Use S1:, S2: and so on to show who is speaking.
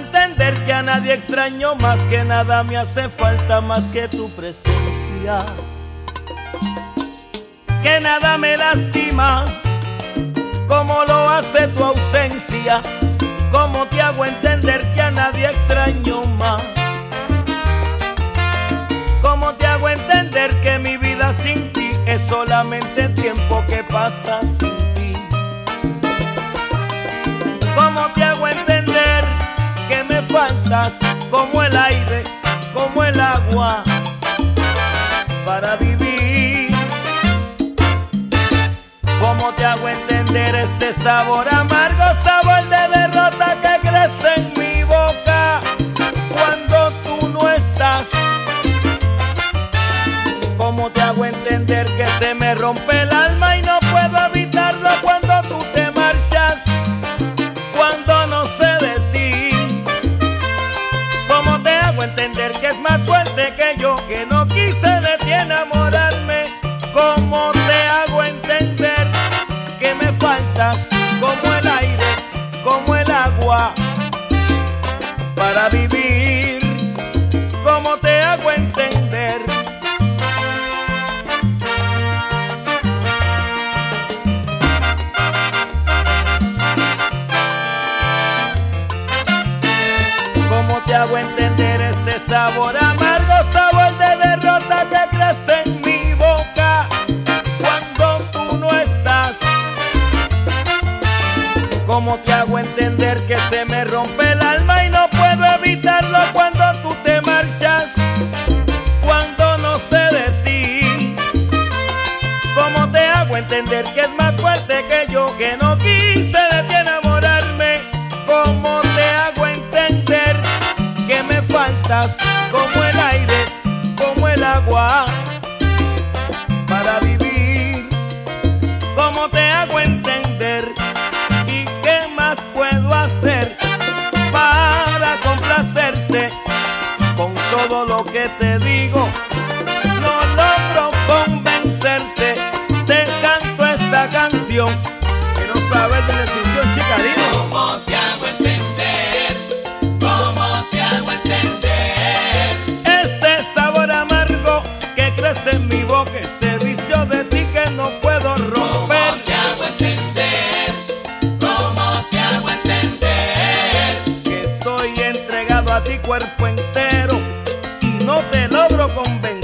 S1: entender que a nadie extraño más, que nada me hace falta más que tu presencia, que nada me lastima como lo hace tu ausencia. ¿Cómo te hago entender que a nadie extraño más? ¿Cómo te hago entender que mi vida sin ti es solamente tiempo que pasa sin ti? ¿Cómo te hago entender que me faltas como el aire, como el agua para vivir? ¿Cómo te hago entender este sabor amargo, sabor de derrota que crece en mi boca cuando tú no estás? ¿Cómo te hago entender que se me rompe el alma y no puedo evitarlo cuando tú te marchas, cuando no sé de ti? ¿Cómo te hago entender que es más fuerte que yo, que no quise de ti enamorarme? ¿Cómo te hago entender que me faltas como el aire, como el agua para vivir? ¿Cómo te hago entender? ¿Cómo te hago entender este sabor amargo, sabor de derrota que crece en mi boca cuando tú no estás? ¿Cómo te hago entender que se me rompe el alma y no puedo evitarlo cuando tú te marchas, cuando no sé de ti? ¿Cómo te hago entender que es más fuerte que yo, que no quise de ti enamorarme? ¿Cómo te hago entender que me faltas como el aire, como el agua para vivir? ¿Cómo te hago entender? ¿Y qué más puedo hacer para complacerte con todo lo que te digo? No logro convencerte, te canto esta canción. Quiero saber de la descripción, chica, dime.
S2: ¿Cómo te hago entender? ¿Cómo te hago entender?
S1: Este sabor amargo que crece en mi boca, ese vicio de ti que no puedo romper.
S2: ¿Cómo te hago entender? ¿Cómo te hago entender?
S1: Que estoy entregado a ti cuerpo entero y no te logro convencer.